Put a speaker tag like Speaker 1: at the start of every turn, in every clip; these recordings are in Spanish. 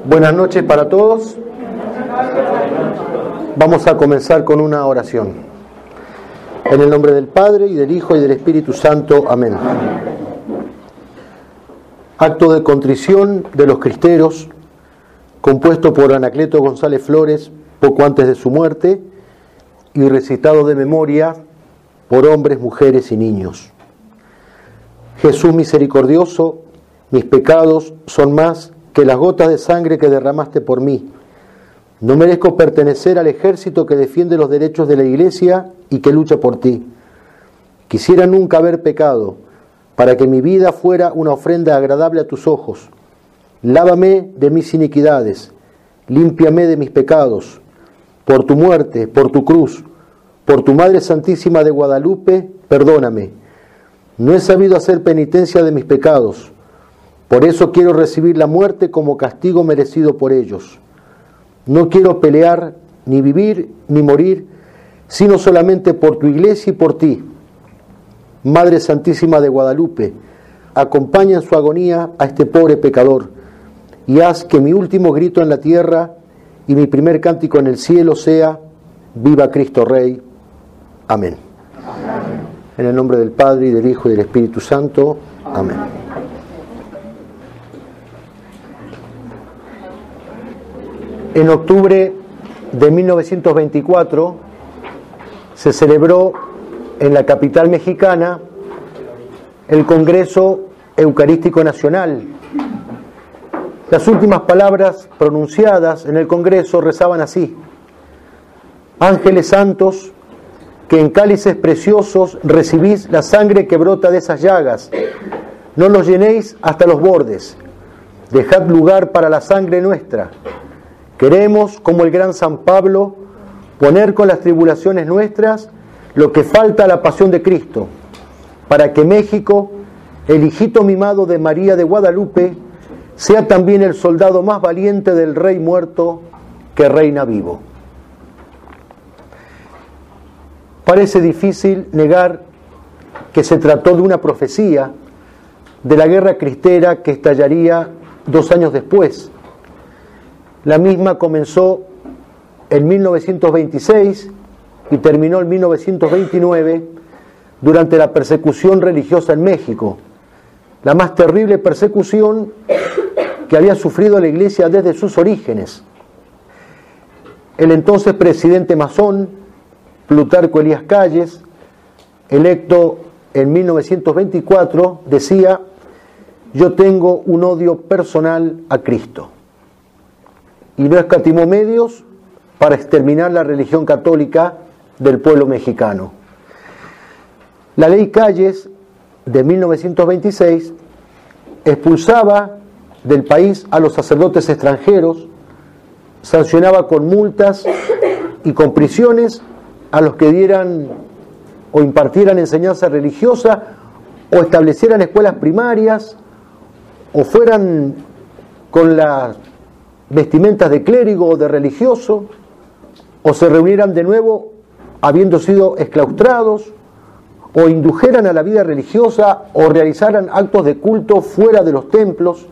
Speaker 1: Buenas noches para todos. Vamos a comenzar con una oración. En el nombre del Padre, y del Hijo, y del Espíritu Santo. Amén. Acto de contrición de los cristeros, compuesto por Anacleto González Flores poco antes de su muerte, y recitado de memoria por hombres, mujeres y niños. Jesús misericordioso, mis pecados son más que las gotas de sangre que derramaste por mí. No merezco pertenecer al ejército que defiende los derechos de la Iglesia y que lucha por ti. Quisiera nunca haber pecado, para que mi vida fuera una ofrenda agradable a tus ojos. Lávame de mis iniquidades, límpiame de mis pecados. Por tu muerte, por tu cruz, por tu Madre Santísima de Guadalupe, perdóname. No he sabido hacer penitencia de mis pecados. Por eso quiero recibir la muerte como castigo merecido por ellos. No quiero pelear, ni vivir, ni morir, sino solamente por tu Iglesia y por ti. Madre Santísima de Guadalupe, acompaña en su agonía a este pobre pecador y haz que mi último grito en la tierra y mi primer cántico en el cielo sea: ¡Viva Cristo Rey! Amén. Amén. En el nombre del Padre, y del Hijo, y del Espíritu Santo. Amén. En octubre de 1924 se celebró en la capital mexicana el Congreso Eucarístico Nacional. Las últimas palabras pronunciadas en el Congreso rezaban así: ángeles santos, que en cálices preciosos recibís la sangre que brota de esas llagas, no los llenéis hasta los bordes, dejad lugar para la sangre nuestra. Queremos, como el gran San Pablo, poner con las tribulaciones nuestras lo que falta a la pasión de Cristo, para que México, el hijito mimado de María de Guadalupe, sea también el soldado más valiente del Rey muerto que reina vivo. Parece difícil negar que se trató de una profecía de la guerra cristera que estallaría 2 años después. La misma comenzó en 1926 y terminó en 1929 durante la persecución religiosa en México, la más terrible persecución que había sufrido la Iglesia desde sus orígenes. El entonces presidente masón, Plutarco Elías Calles, electo en 1924, decía: yo tengo un odio personal a Cristo. Y no escatimó medios para exterminar la religión católica del pueblo mexicano. La ley Calles de 1926 expulsaba del país a los sacerdotes extranjeros, sancionaba con multas y con prisiones a los que dieran o impartieran enseñanza religiosa o establecieran escuelas primarias o fueran con las vestimentas de clérigo o de religioso, o se reunieran de nuevo habiendo sido exclaustrados, o indujeran a la vida religiosa o realizaran actos de culto fuera de los templos.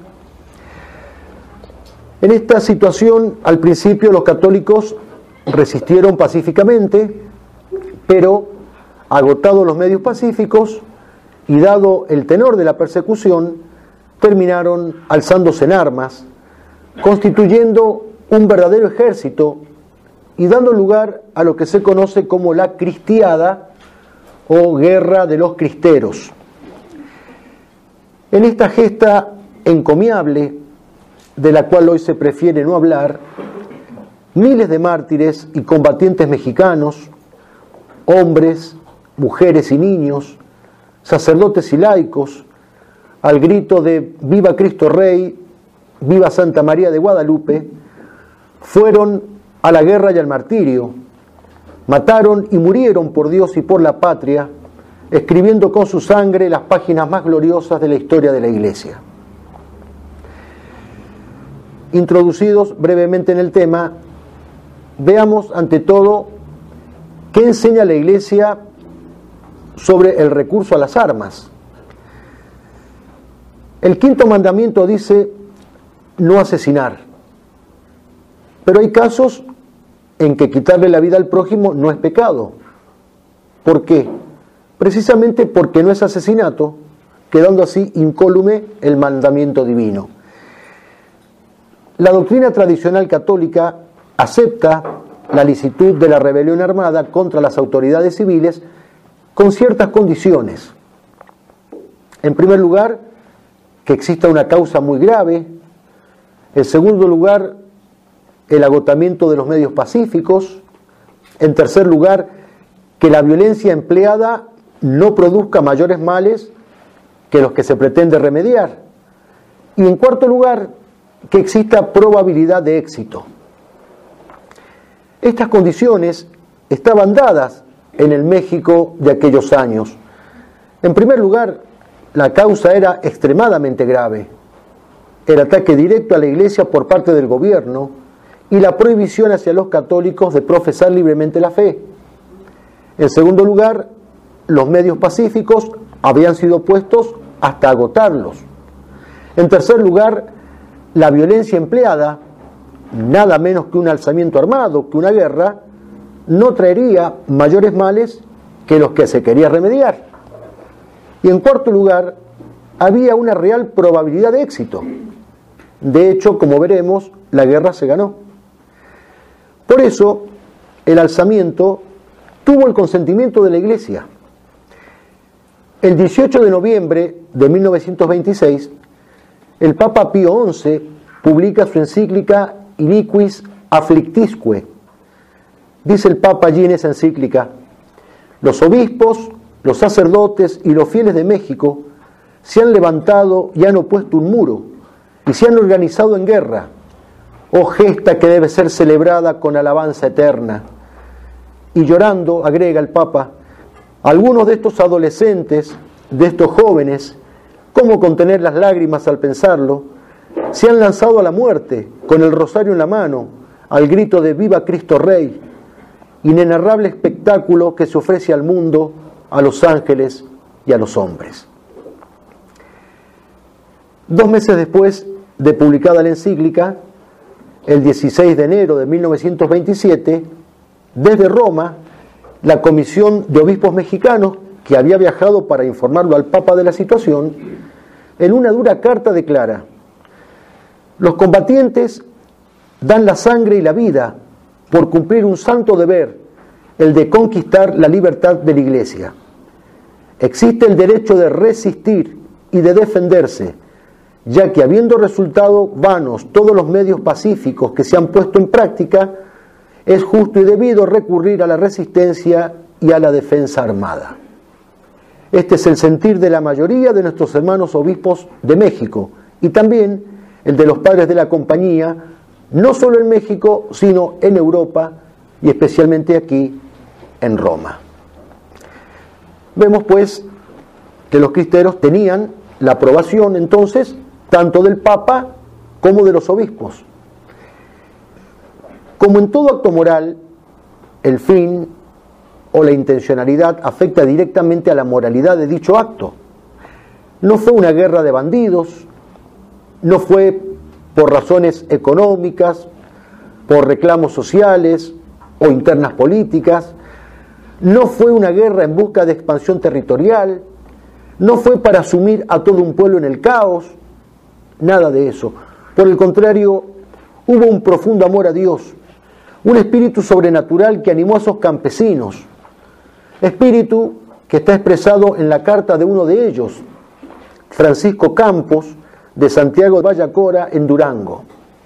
Speaker 1: En esta situación, al principio los católicos resistieron pacíficamente, pero agotados los medios pacíficos y dado el tenor de la persecución, terminaron alzándose en armas, constituyendo un verdadero ejército y dando lugar a lo que se conoce como la Cristiada o Guerra de los Cristeros. En esta gesta encomiable, de la cual hoy se prefiere no hablar, miles de mártires y combatientes mexicanos, hombres, mujeres y niños, sacerdotes y laicos, al grito de ¡Viva Cristo Rey! ¡Viva Santa María de Guadalupe!, fueron a la guerra y al martirio, mataron y murieron por Dios y por la patria, escribiendo con su sangre las páginas más gloriosas de la historia de la Iglesia. Introducidos brevemente en el tema, veamos ante todo qué enseña la Iglesia sobre el recurso a las armas. El 5.º mandamiento dice: no asesinar. Pero hay casos en que quitarle la vida al prójimo no es pecado. ¿Por qué? Precisamente porque no es asesinato, quedando así incólume el mandamiento divino. La doctrina tradicional católica acepta la licitud de la rebelión armada contra las autoridades civiles con ciertas condiciones. En primer lugar, que exista una causa muy grave. En segundo lugar, el agotamiento de los medios pacíficos. En tercer lugar, que la violencia empleada no produzca mayores males que los que se pretende remediar. Y en cuarto lugar, que exista probabilidad de éxito. Estas condiciones estaban dadas en el México de aquellos años. En primer lugar, la causa era extremadamente grave. El ataque directo a la Iglesia por parte del gobierno y la prohibición hacia los católicos de profesar libremente la fe. En segundo lugar, los medios pacíficos habían sido puestos hasta agotarlos. En tercer lugar, la violencia empleada, nada menos que un alzamiento armado, que una guerra, no traería mayores males que los que se quería remediar. Y en cuarto lugar, había una real probabilidad de éxito. De hecho, como veremos, la guerra se ganó. Por eso, el alzamiento tuvo el consentimiento de la Iglesia. El 18 de noviembre de 1926, el Papa Pío XI publica su encíclica Iniquis Afflictisque. Dice el Papa allí en esa encíclica: los obispos, los sacerdotes y los fieles de México se han levantado y han opuesto un muro y se han organizado en guerra. Oh gesta que debe ser celebrada con alabanza eterna. Y llorando, agrega el Papa, algunos de estos adolescentes, de estos jóvenes, ¿cómo contener las lágrimas al pensarlo?, se han lanzado a la muerte con el rosario en la mano, al grito de ¡Viva Cristo Rey!, inenarrable espectáculo que se ofrece al mundo, a los ángeles y a los hombres. 2 meses después de publicada la encíclica, el 16 de enero de 1927, desde Roma, la Comisión de Obispos Mexicanos, que había viajado para informarlo al Papa de la situación, en una dura carta declara: los combatientes dan la sangre y la vida por cumplir un santo deber, el de conquistar la libertad de la Iglesia. Existe el derecho de resistir y de defenderse, ya que habiendo resultado vanos todos los medios pacíficos que se han puesto en práctica, es justo y debido recurrir a la resistencia y a la defensa armada. Este es el sentir de la mayoría de nuestros hermanos obispos de México y también el de los padres de la Compañía, no solo en México, sino en Europa y especialmente aquí en Roma. Vemos pues que los cristeros tenían la aprobación entonces tanto del Papa como de los obispos. Como en todo acto moral, el fin o la intencionalidad afecta directamente a la moralidad de dicho acto. No fue una guerra de bandidos, no fue por razones económicas, por reclamos sociales o internas políticas, no fue una guerra en busca de expansión territorial, no fue para sumir a todo un pueblo en el caos, nada de eso. Por el contrario, hubo un profundo amor a Dios, un espíritu sobrenatural que animó a esos campesinos, espíritu que está expresado en la carta de uno de ellos, Francisco Campos, de Santiago de Vallacora, en Durango.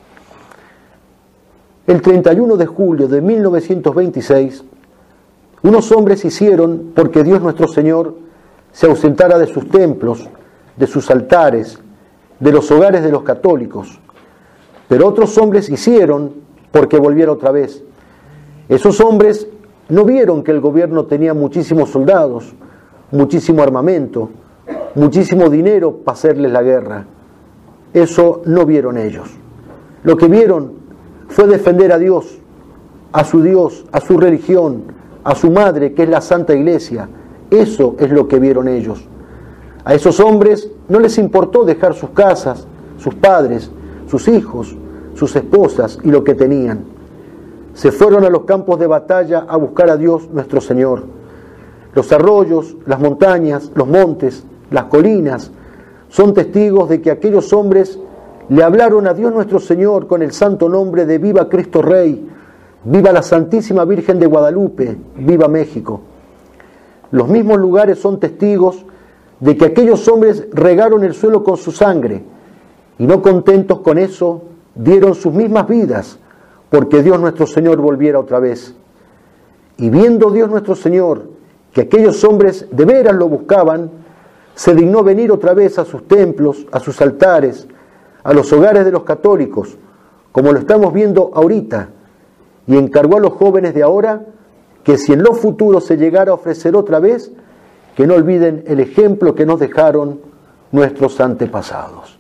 Speaker 1: El 31 de julio de 1926, unos hombres hicieron porque Dios nuestro Señor se ausentara de sus templos, de sus altares, de los hogares de los católicos. Pero otros hombres hicieron porque volviera otra vez. Esos hombres no vieron que el gobierno tenía muchísimos soldados, muchísimo armamento, muchísimo dinero para hacerles la guerra. Eso no vieron ellos. Lo que vieron fue defender a Dios, a su religión, a su madre, que es la Santa Iglesia. Eso es lo que vieron ellos. A esos hombres no les importó dejar sus casas, sus padres, sus hijos, sus esposas y lo que tenían. Se fueron a los campos de batalla a buscar a Dios nuestro Señor. Los arroyos, las montañas, los montes, las colinas son testigos de que aquellos hombres le hablaron a Dios nuestro Señor con el santo nombre de Viva Cristo Rey, viva la Santísima Virgen de Guadalupe, viva México. Los mismos lugares son testigos de que aquellos hombres regaron el suelo con su sangre y no contentos con eso, dieron sus mismas vidas porque Dios nuestro Señor volviera otra vez. Y viendo Dios nuestro Señor que aquellos hombres de veras lo buscaban, se dignó venir otra vez a sus templos, a sus altares, a los hogares de los católicos, como lo estamos viendo ahorita, y encargó a los jóvenes de ahora que si en lo futuro se llegara a ofrecer otra vez, que no olviden el ejemplo que nos dejaron nuestros antepasados.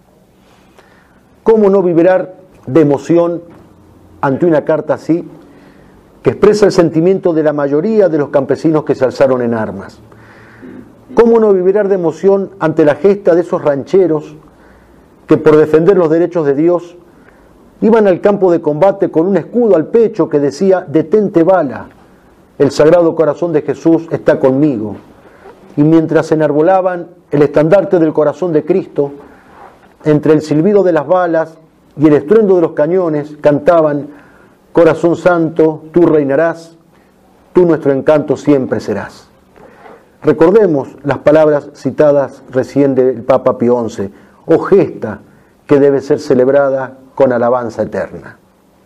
Speaker 1: ¿Cómo no vibrar de emoción ante una carta así, que expresa el sentimiento de la mayoría de los campesinos que se alzaron en armas? ¿Cómo no vibrar de emoción ante la gesta de esos rancheros que por defender los derechos de Dios iban al campo de combate con un escudo al pecho que decía: detente bala, el Sagrado Corazón de Jesús está conmigo? Y mientras enarbolaban el estandarte del corazón de Cristo, entre el silbido de las balas y el estruendo de los cañones, cantaban: Corazón Santo, tú reinarás, tú nuestro encanto siempre serás. Recordemos las palabras citadas recién del Papa Pío XI: oh gesta que debe ser celebrada con alabanza eterna.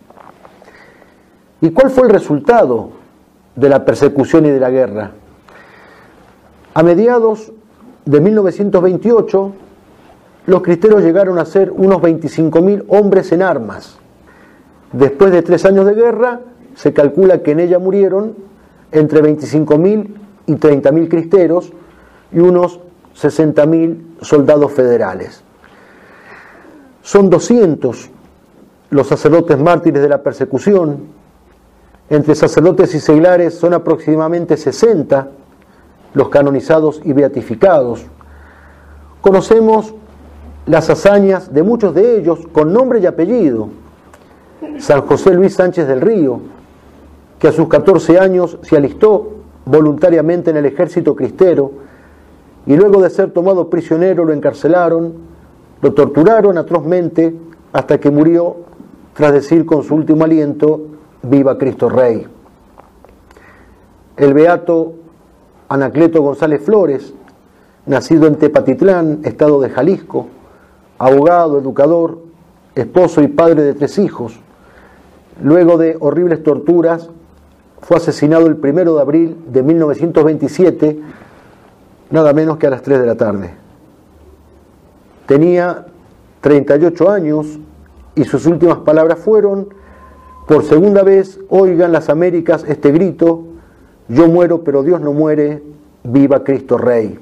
Speaker 1: ¿Y cuál fue el resultado de la persecución y de la guerra? A mediados de 1928, los cristeros llegaron a ser unos 25.000 hombres en armas. Después de 3 años de guerra, se calcula que en ella murieron entre 25.000 y 30.000 cristeros y unos 60.000 soldados federales. Son 200 los sacerdotes mártires de la persecución. Entre sacerdotes y seglares son aproximadamente 60 los canonizados y beatificados. Conocemos las hazañas de muchos de ellos con nombre y apellido. San José Luis Sánchez del Río, que a sus 14 años se alistó voluntariamente en el ejército cristero y luego de ser tomado prisionero lo encarcelaron, lo torturaron atrozmente hasta que murió tras decir con su último aliento: viva Cristo Rey. El beato Anacleto González Flores, nacido en Tepatitlán, estado de Jalisco, abogado, educador, esposo y padre de 3 hijos, luego de horribles torturas, fue asesinado el 1 de abril de 1927, nada menos que a las 3 de la tarde. Tenía 38 años y sus últimas palabras fueron: por segunda vez oigan las Américas este grito: yo muero pero Dios no muere, viva Cristo Rey.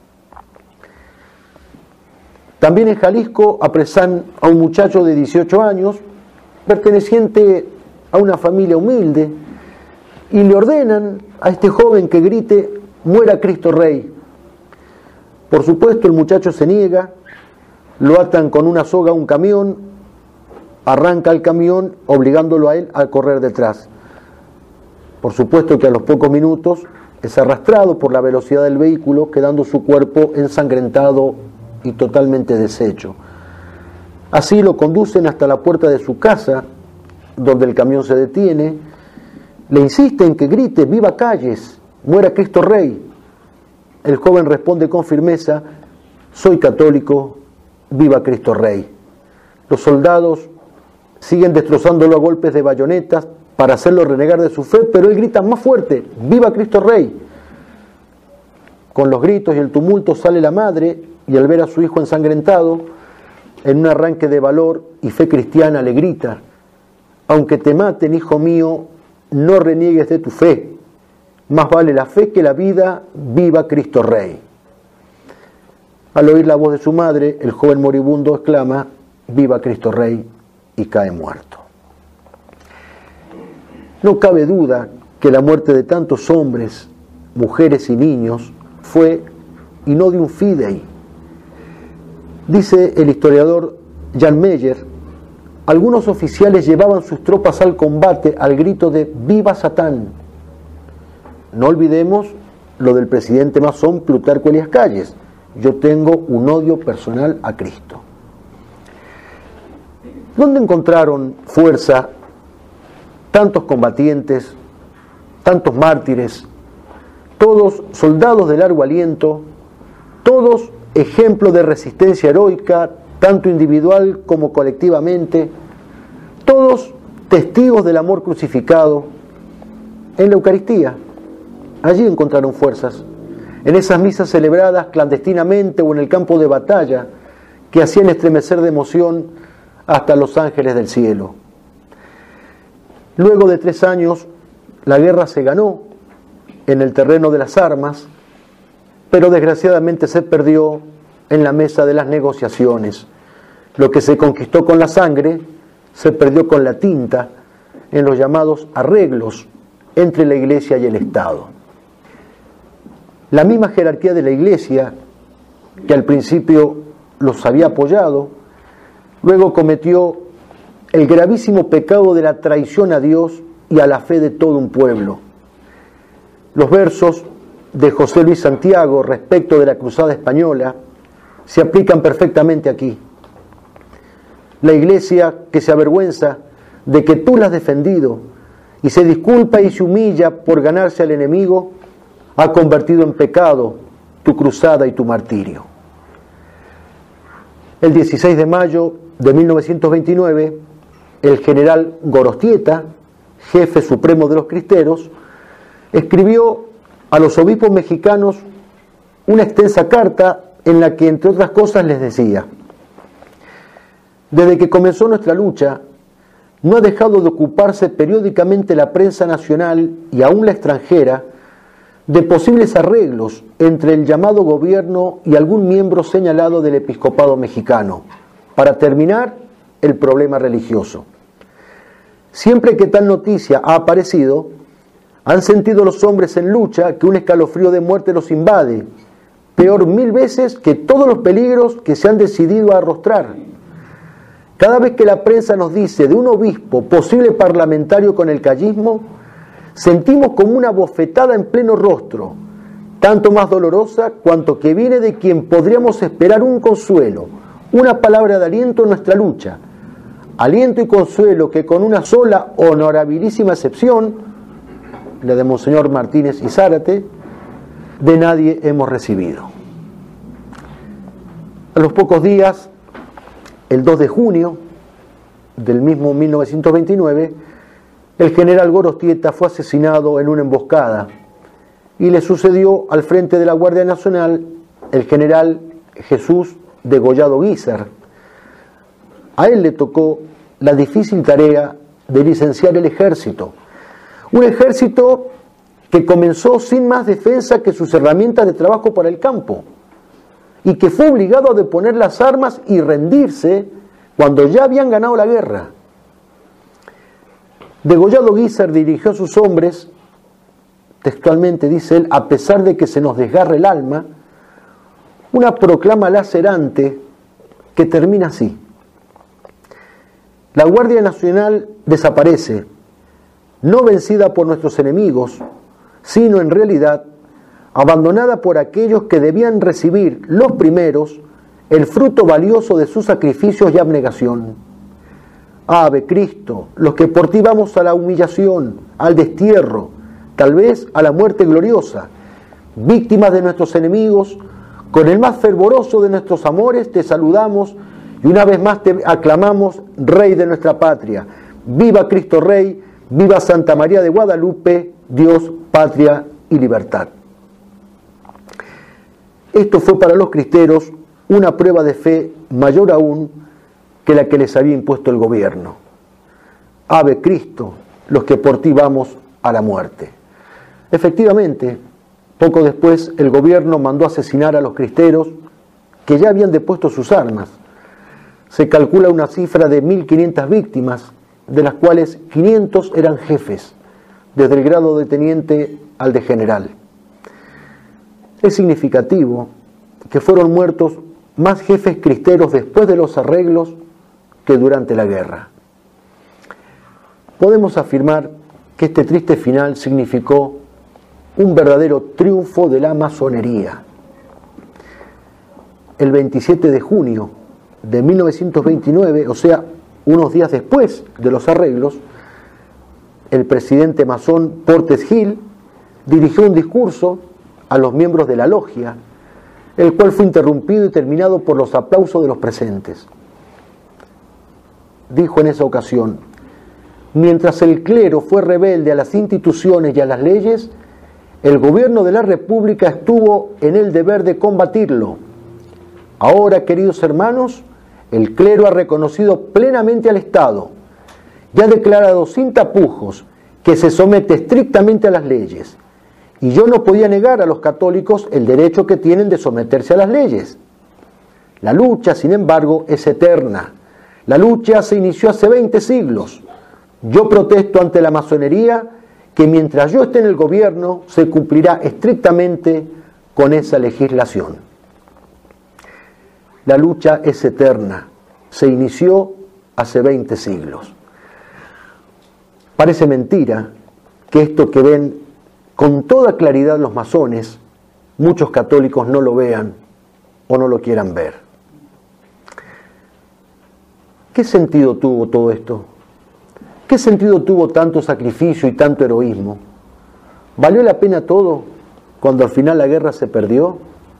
Speaker 1: También en Jalisco apresan a un muchacho de 18 años, perteneciente a una familia humilde, y le ordenan a este joven que grite: muera Cristo Rey. Por supuesto el muchacho se niega, lo atan con una soga a un camión, arranca el camión obligándolo a él a correr detrás. Por supuesto que a los pocos minutos es arrastrado por la velocidad del vehículo, quedando su cuerpo ensangrentado y totalmente deshecho. Así lo conducen hasta la puerta de su casa, donde el camión se detiene. Le insisten que grite: viva Calles, muera Cristo Rey. El joven responde con firmeza: soy católico, viva Cristo Rey. Los soldados siguen destrozándolo a golpes de bayonetas para hacerlo renegar de su fe, pero él grita más fuerte: viva Cristo Rey. Con los gritos y el tumulto sale la madre, y al ver a su hijo ensangrentado, en un arranque de valor y fe cristiana le grita: aunque te maten, hijo mío, no reniegues de tu fe, más vale la fe que la vida, viva Cristo Rey. Al oír la voz de su madre, el joven moribundo exclama: viva Cristo Rey, y cae muerto. No cabe duda que la muerte de tantos hombres, mujeres y niños fue y no de un fidei. Dice el historiador Jan Meyer algunos oficiales llevaban sus tropas al combate al grito de ¡Viva Satán! No olvidemos lo del presidente masón Plutarco Elías Calles: yo tengo un odio personal a Cristo. ¿Dónde encontraron fuerza tantos combatientes, tantos mártires, todos soldados de largo aliento, todos ejemplos de resistencia heroica, tanto individual como colectivamente, todos testigos del amor crucificado? En la Eucaristía, allí encontraron fuerzas, en esas misas celebradas clandestinamente o en el campo de batalla, que hacían estremecer de emoción hasta los ángeles del cielo. Luego de 3 años, la guerra se ganó en el terreno de las armas, pero desgraciadamente se perdió en la mesa de las negociaciones. Lo que se conquistó con la sangre se perdió con la tinta en los llamados arreglos entre la Iglesia y el Estado. La misma jerarquía de la Iglesia, que al principio los había apoyado, luego cometió el gravísimo pecado de la traición a Dios y a la fe de todo un pueblo. Los versos de José Luis Santiago respecto de la Cruzada Española se aplican perfectamente aquí. La Iglesia, que se avergüenza de que tú la has defendido y se disculpa y se humilla por ganarse al enemigo, ha convertido en pecado tu cruzada y tu martirio. El 16 de mayo de 1929, el general Gorostieta, jefe supremo de los cristeros, escribió a los obispos mexicanos una extensa carta en la que, entre otras cosas, les decía: desde que comenzó nuestra lucha, no ha dejado de ocuparse periódicamente la prensa nacional y aún la extranjera de posibles arreglos entre el llamado gobierno y algún miembro señalado del episcopado mexicano para terminar el problema religioso. Siempre que tal noticia ha aparecido, han sentido los hombres en lucha que un escalofrío de muerte los invade, peor 1000 veces que todos los peligros que se han decidido a arrostrar. Cada vez que la prensa nos dice de un obispo posible parlamentario con el callismo, sentimos como una bofetada en pleno rostro, tanto más dolorosa cuanto que viene de quien podríamos esperar un consuelo, una palabra de aliento en nuestra lucha, aliento y consuelo que con una sola honorabilísima excepción, la de Monseñor Martínez y Zárate, de nadie hemos recibido. A los pocos días, el 2 de junio del mismo 1929, el general Gorostieta fue asesinado en una emboscada y le sucedió al frente de la Guardia Nacional el general Jesús Degollado Guízar. A él le tocó la difícil tarea de licenciar el ejército, un ejército que comenzó sin más defensa que sus herramientas de trabajo para el campo y que fue obligado a deponer las armas y rendirse cuando ya habían ganado la guerra. Degollado Guízar dirigió a sus hombres, textualmente dice él, a pesar de que se nos desgarre el alma, una proclama lacerante que termina así: la Guardia Nacional desaparece, no vencida por nuestros enemigos, sino en realidad abandonada por aquellos que debían recibir los primeros el fruto valioso de sus sacrificios y abnegación. Ave Cristo, los que por ti vamos a la humillación, al destierro, tal vez a la muerte gloriosa, víctimas de nuestros enemigos, con el más fervoroso de nuestros amores te saludamos y una vez más te aclamamos Rey de nuestra patria. Viva Cristo Rey, viva Santa María de Guadalupe, Dios, patria y libertad. Esto fue para los cristeros una prueba de fe mayor aún que la que les había impuesto el gobierno. Ave Cristo, los que por ti vamos a la muerte. Efectivamente, poco después el gobierno mandó asesinar a los cristeros que ya habían depuesto sus armas. Se calcula una cifra de 1.500 víctimas, de las cuales 500 eran jefes, desde el grado de teniente al de general. Es significativo que fueron muertos más jefes cristeros después de los arreglos que durante la guerra. podemos afirmar que este triste final significó un verdadero triunfo de la masonería. El 27 de junio de 1929, o sea, unos días después de los arreglos, el presidente masón Portes Gil dirigió un discurso a los miembros de la logia, el cual fue interrumpido y terminado por los aplausos de los presentes. Dijo en esa ocasión: mientras el clero fue rebelde a las instituciones y a las leyes, el gobierno de la República estuvo en el deber de combatirlo. Ahora, queridos hermanos, el clero ha reconocido plenamente al Estado y ha declarado sin tapujos que se somete estrictamente a las leyes. Y yo no podía negar a los católicos el derecho que tienen de someterse a las leyes. La lucha, sin embargo, es eterna. La lucha se inició hace 20 siglos. Yo protesto ante la masonería que mientras yo esté en el gobierno se cumplirá estrictamente con esa legislación. La lucha es eterna. Se inició hace 20 siglos. Parece mentira que esto que ven con toda claridad los masones, muchos católicos no lo vean o no lo quieran ver. ¿Qué sentido tuvo todo esto? ¿Qué sentido tuvo tanto sacrificio y tanto heroísmo? ¿Valió la pena todo cuando al final la guerra se perdió?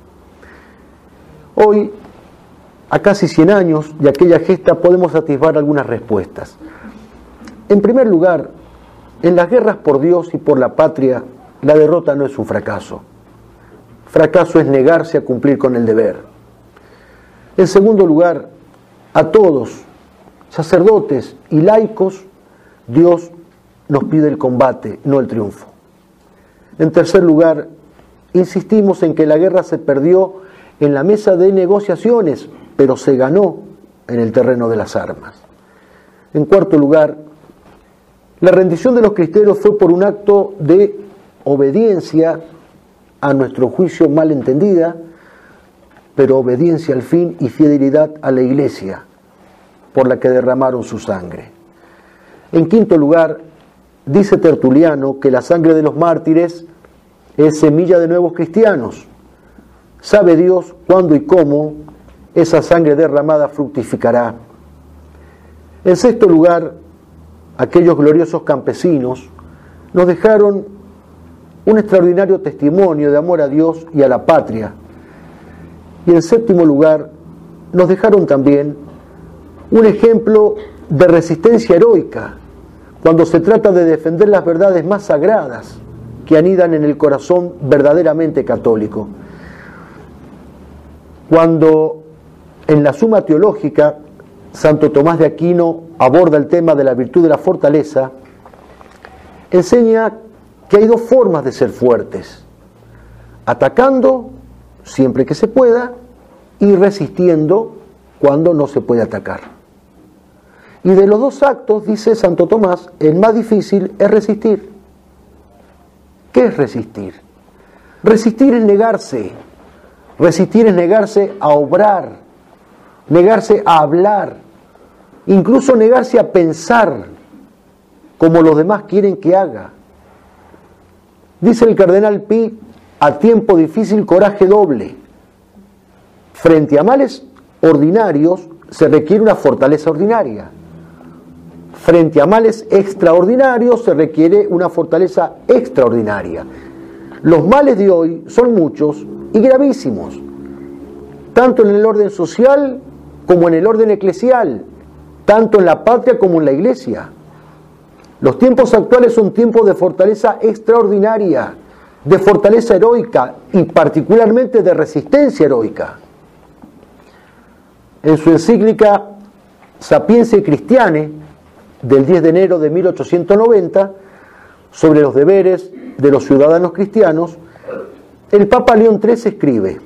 Speaker 1: Hoy, a casi 100 años de aquella gesta, podemos atisbar algunas respuestas. En primer lugar, en las guerras por Dios y por la patria, la derrota no es un fracaso. Fracaso es negarse a cumplir con el deber. En segundo lugar, a todos, sacerdotes y laicos, Dios nos pide el combate, no el triunfo. En tercer lugar, insistimos en que la guerra se perdió en la mesa de negociaciones, pero se ganó en el terreno de las armas. En cuarto lugar, la rendición de los cristeros fue por un acto de obediencia, a nuestro juicio mal entendida, pero obediencia al fin y fidelidad a la Iglesia, por la que derramaron su sangre. En quinto lugar, dice Tertuliano que la sangre de los mártires es semilla de nuevos cristianos. Sabe Dios cuándo y cómo esa sangre derramada fructificará. En sexto lugar, aquellos gloriosos campesinos nos dejaron un extraordinario testimonio de amor a Dios y a la patria. Y en séptimo lugar, nos dejaron también un ejemplo de resistencia heroica cuando se trata de defender las verdades más sagradas que anidan en el corazón verdaderamente católico. Cuando en la Suma Teológica Santo Tomás de Aquino aborda el tema de la virtud de la fortaleza, enseña que hay dos formas de ser fuertes: atacando siempre que se pueda y resistiendo cuando no se puede atacar. Y de los dos actos, dice Santo Tomás, el más difícil es resistir. ¿Qué es resistir? Resistir es negarse. Resistir es negarse a obrar, negarse a hablar, incluso negarse a pensar como los demás quieren que haga. Dice el cardenal Pi: a tiempo difícil, coraje doble. Frente a males ordinarios se requiere una fortaleza ordinaria. Frente a males extraordinarios se requiere una fortaleza extraordinaria. Los males de hoy son muchos y gravísimos, tanto en el orden social como en el orden eclesial, tanto en la patria como en la Iglesia. Los tiempos actuales son tiempos de fortaleza extraordinaria, de fortaleza heroica y particularmente de resistencia heroica. En su encíclica Sapientiae Christianae del 10 de enero de 1890, sobre los deberes de los ciudadanos cristianos, el Papa León XIII escribe: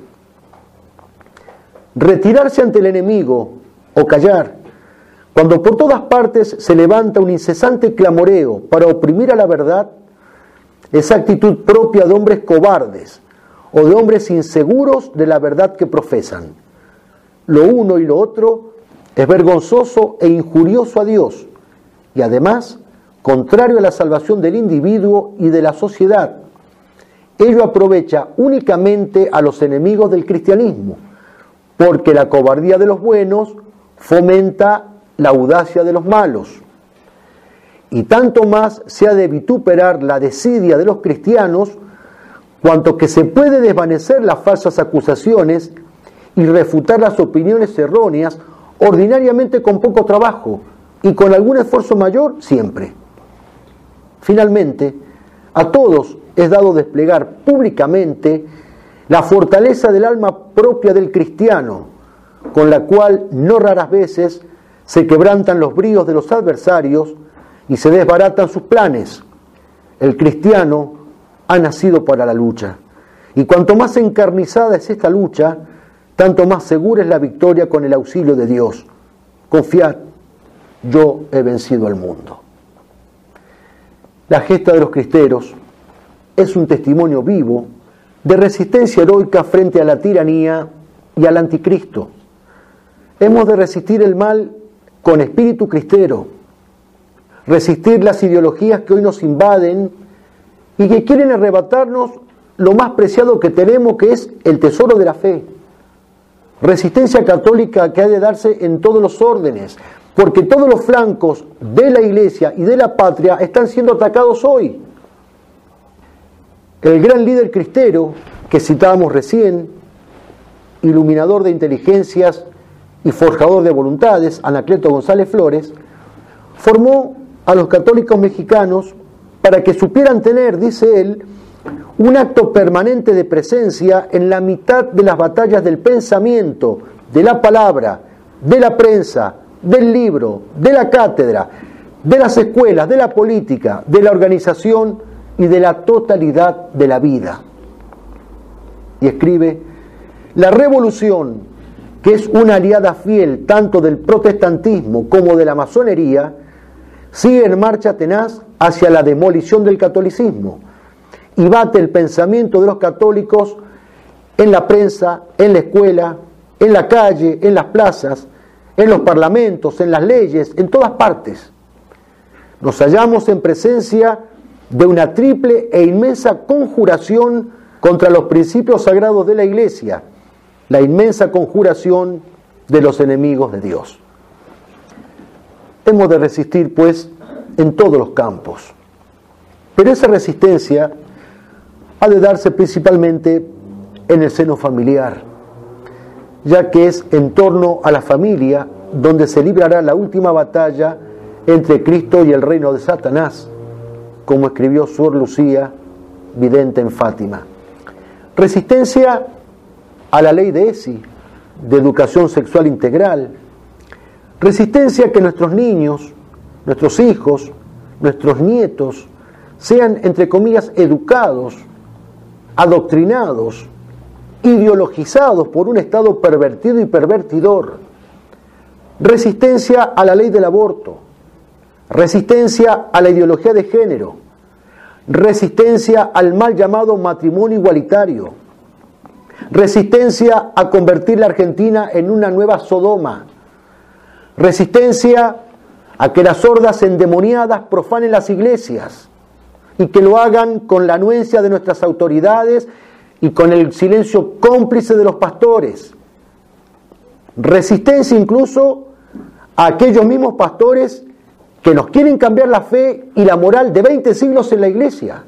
Speaker 1: retirarse ante el enemigo o callar, cuando por todas partes se levanta un incesante clamoreo para oprimir a la verdad, es actitud propia de hombres cobardes o de hombres inseguros de la verdad que profesan. Lo uno y lo otro es vergonzoso e injurioso a Dios, y además contrario a la salvación del individuo y de la sociedad. Ello aprovecha únicamente a los enemigos del cristianismo, porque la cobardía de los buenos fomenta la audacia de los malos. Y tanto más se ha de vituperar la desidia de los cristianos, cuanto que se puede desvanecer las falsas acusaciones y refutar las opiniones erróneas ordinariamente con poco trabajo y con algún esfuerzo mayor siempre. Finalmente, a todos es dado desplegar públicamente la fortaleza del alma propia del cristiano, con la cual no raras veces se quebrantan los bríos de los adversarios y se desbaratan sus planes. El cristiano ha nacido para la lucha, y cuanto más encarnizada es esta lucha, tanto más segura es la victoria con el auxilio de Dios. Confiad, yo he vencido al mundo. La gesta de los cristeros es un testimonio vivo de resistencia heroica frente a la tiranía y al anticristo. Hemos de resistir el mal con espíritu cristero, resistir las ideologías que hoy nos invaden y que quieren arrebatarnos lo más preciado que tenemos, que es el tesoro de la fe. Resistencia católica que ha de darse en todos los órdenes, porque todos los flancos de la Iglesia y de la patria están siendo atacados hoy. El gran líder cristero que citábamos recién, iluminador de inteligencias y forjador de voluntades, Anacleto González Flores, formó a los católicos mexicanos para que supieran tener, dice él, un acto permanente de presencia en la mitad de las batallas del pensamiento, de la palabra, de la prensa, del libro, de la cátedra, de las escuelas, de la política, de la organización y de la totalidad de la vida. Y escribe: la revolución, que es una aliada fiel tanto del protestantismo como de la masonería, sigue en marcha tenaz hacia la demolición del catolicismo y bate el pensamiento de los católicos en la prensa, en la escuela, en la calle, en las plazas, en los parlamentos, en las leyes, en todas partes. Nos hallamos en presencia de una triple e inmensa conjuración contra los principios sagrados de la Iglesia, la inmensa conjuración de los enemigos de Dios. Hemos de resistir, pues, en todos los campos. Pero esa resistencia ha de darse principalmente en el seno familiar, ya que es en torno a la familia donde se librará la última batalla entre Cristo y el reino de Satanás, como escribió Sor Lucía, vidente en Fátima. Resistencia a la ley de ESI, de educación sexual integral. Resistencia a que nuestros niños, nuestros hijos, nuestros nietos sean, entre comillas, educados, adoctrinados, ideologizados por un Estado pervertido y pervertidor. Resistencia a la ley del aborto. Resistencia a la ideología de género. Resistencia al mal llamado matrimonio igualitario. Resistencia a convertir la Argentina en una nueva Sodoma. Resistencia a que las hordas endemoniadas profanen las iglesias y que lo hagan con la anuencia de nuestras autoridades y con el silencio cómplice de los pastores. Resistencia incluso a aquellos mismos pastores que nos quieren cambiar la fe y la moral de 20 siglos en la iglesia.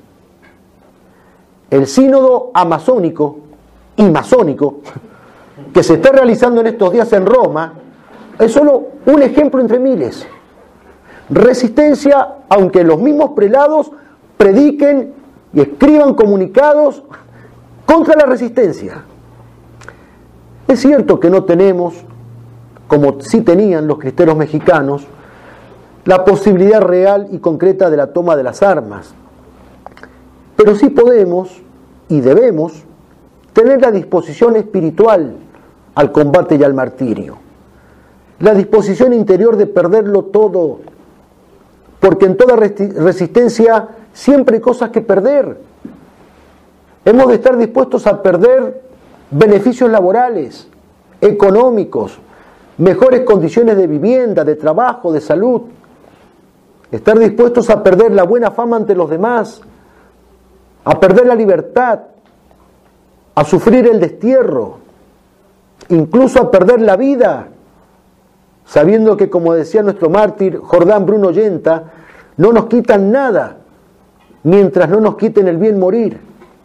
Speaker 1: El sínodo amazónico y masónico que se está realizando en estos días en Roma es solo un ejemplo entre miles. Resistencia, aunque los mismos prelados prediquen y escriban comunicados contra la resistencia. Es cierto que no tenemos, como sí tenían los cristeros mexicanos, la posibilidad real y concreta de la toma de las armas, pero sí podemos y debemos tener la disposición espiritual al combate y al martirio, la disposición interior de perderlo todo, porque en toda resistencia siempre hay cosas que perder. Hemos de estar dispuestos a perder beneficios laborales, económicos, mejores condiciones de vivienda, de trabajo, de salud. estar dispuestos a perder la buena fama ante los demás, a perder la libertad, a sufrir el destierro, incluso a perder la vida, sabiendo que, como decía nuestro mártir Jordán Bruno Yenta, no nos quitan nada mientras no nos quiten el bien morir.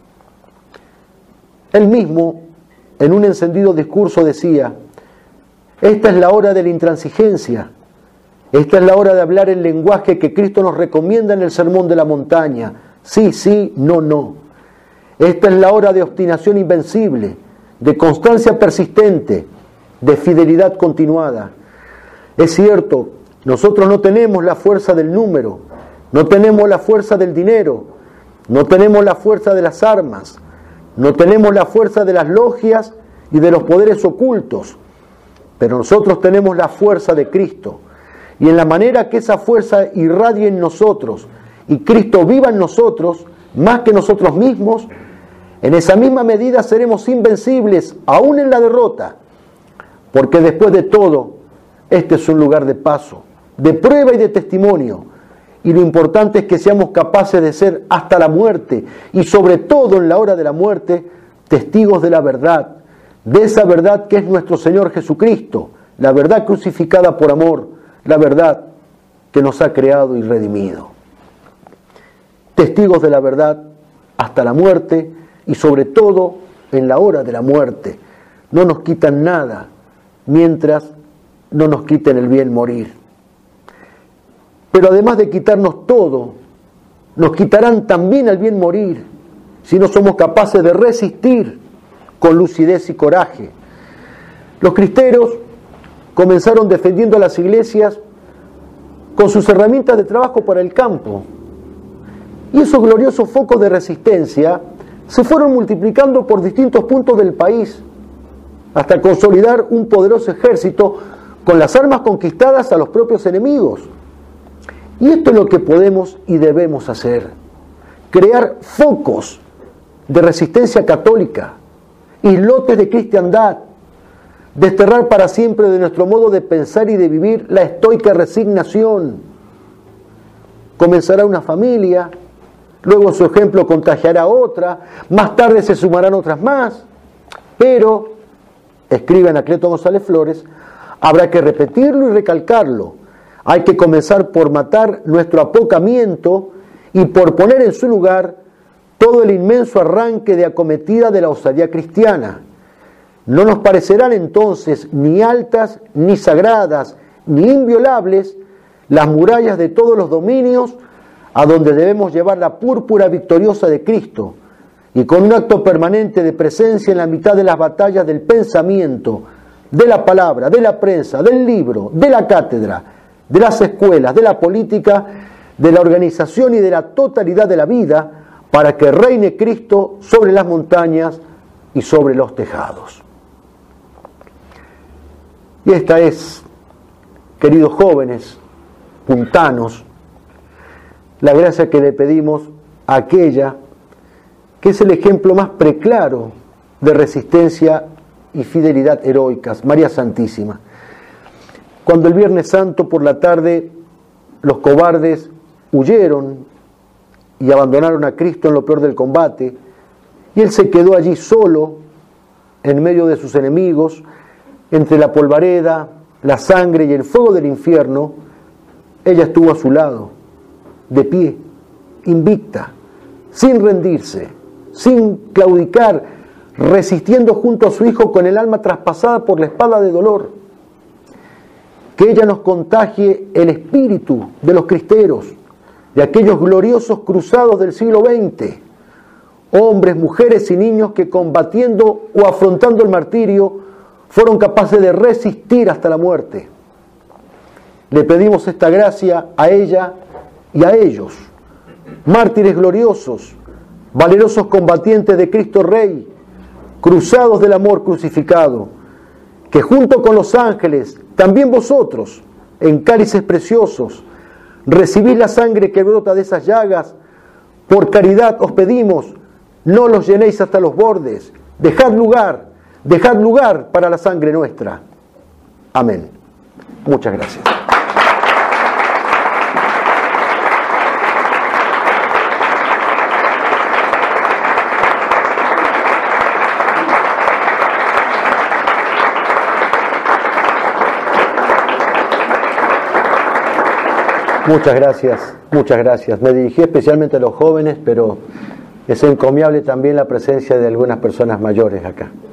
Speaker 1: Él mismo, en un encendido discurso, decía: esta es la hora de la intransigencia, esta es la hora de hablar el lenguaje que Cristo nos recomienda en el Sermón de la Montaña: sí, sí, no, no. Esta es la hora de obstinación invencible, de constancia persistente, de fidelidad continuada. Es cierto, nosotros no tenemos la fuerza del número, no tenemos la fuerza del dinero, no tenemos la fuerza de las armas, no tenemos la fuerza de las logias y de los poderes ocultos, pero nosotros tenemos la fuerza de Cristo. Y en la manera que esa fuerza irradie en nosotros y Cristo viva en nosotros, más que nosotros mismos, en esa misma medida seremos invencibles, aún en la derrota, porque después de todo, este es un lugar de paso, de prueba y de testimonio, y lo importante es que seamos capaces de ser hasta la muerte, y sobre todo en la hora de la muerte, testigos de la verdad, de esa verdad que es nuestro Señor Jesucristo, la verdad crucificada por amor, la verdad que nos ha creado y redimido. Testigos de la verdad hasta la muerte, y sobre todo en la hora de la muerte. No nos quitan nada mientras no nos quiten el bien morir. Pero además de quitarnos todo, nos quitarán también el bien morir si no somos capaces de resistir con lucidez y coraje. Los cristeros comenzaron defendiendo a las iglesias con sus herramientas de trabajo para el campo. Y esos gloriosos focos de resistencia se fueron multiplicando por distintos puntos del país, hasta consolidar un poderoso ejército con las armas conquistadas a los propios enemigos. Y esto es lo que podemos y debemos hacer: crear focos de resistencia católica, islotes de cristiandad, desterrar para siempre de nuestro modo de pensar y de vivir la estoica resignación. Comenzará una familia, luego su ejemplo contagiará a otra, más tarde se sumarán otras más, pero, escribe Anacleto González Flores, habrá que repetirlo y recalcarlo. Hay que comenzar por matar nuestro apocamiento y por poner en su lugar todo el inmenso arranque de acometida de la osadía cristiana. No nos parecerán entonces ni altas, ni sagradas, ni inviolables las murallas de todos los dominios a donde debemos llevar la púrpura victoriosa de Cristo, y con un acto permanente de presencia en la mitad de las batallas del pensamiento, de la palabra, de la prensa, del libro, de la cátedra, de las escuelas, de la política, de la organización y de la totalidad de la vida, para que reine Cristo sobre las montañas y sobre los tejados. Y esta es, queridos jóvenes, puntanos, la gracia que le pedimos a aquella que es el ejemplo más preclaro de resistencia y fidelidad heroicas, María Santísima. Cuando el Viernes Santo por la tarde los cobardes huyeron y abandonaron a Cristo en lo peor del combate, y Él se quedó allí solo, en medio de sus enemigos, entre la polvareda, la sangre y el fuego del infierno, ella estuvo a su lado, de pie, invicta, sin rendirse, sin claudicar, resistiendo junto a su Hijo con el alma traspasada por la espada de dolor. Que ella nos contagie el espíritu de los cristeros, de aquellos gloriosos cruzados del siglo XX, hombres, mujeres y niños que combatiendo o afrontando el martirio fueron capaces de resistir hasta la muerte. Le pedimos esta gracia a ella y a ellos, mártires gloriosos, valerosos combatientes de Cristo Rey, cruzados del amor crucificado, que junto con los ángeles, también vosotros, en cálices preciosos, recibís la sangre que brota de esas llagas. Por caridad os pedimos, no los llenéis hasta los bordes, dejad lugar para la sangre nuestra. Amén. Muchas gracias. Muchas gracias, muchas gracias. Me dirigí especialmente a los jóvenes, pero es encomiable también la presencia de algunas personas mayores acá.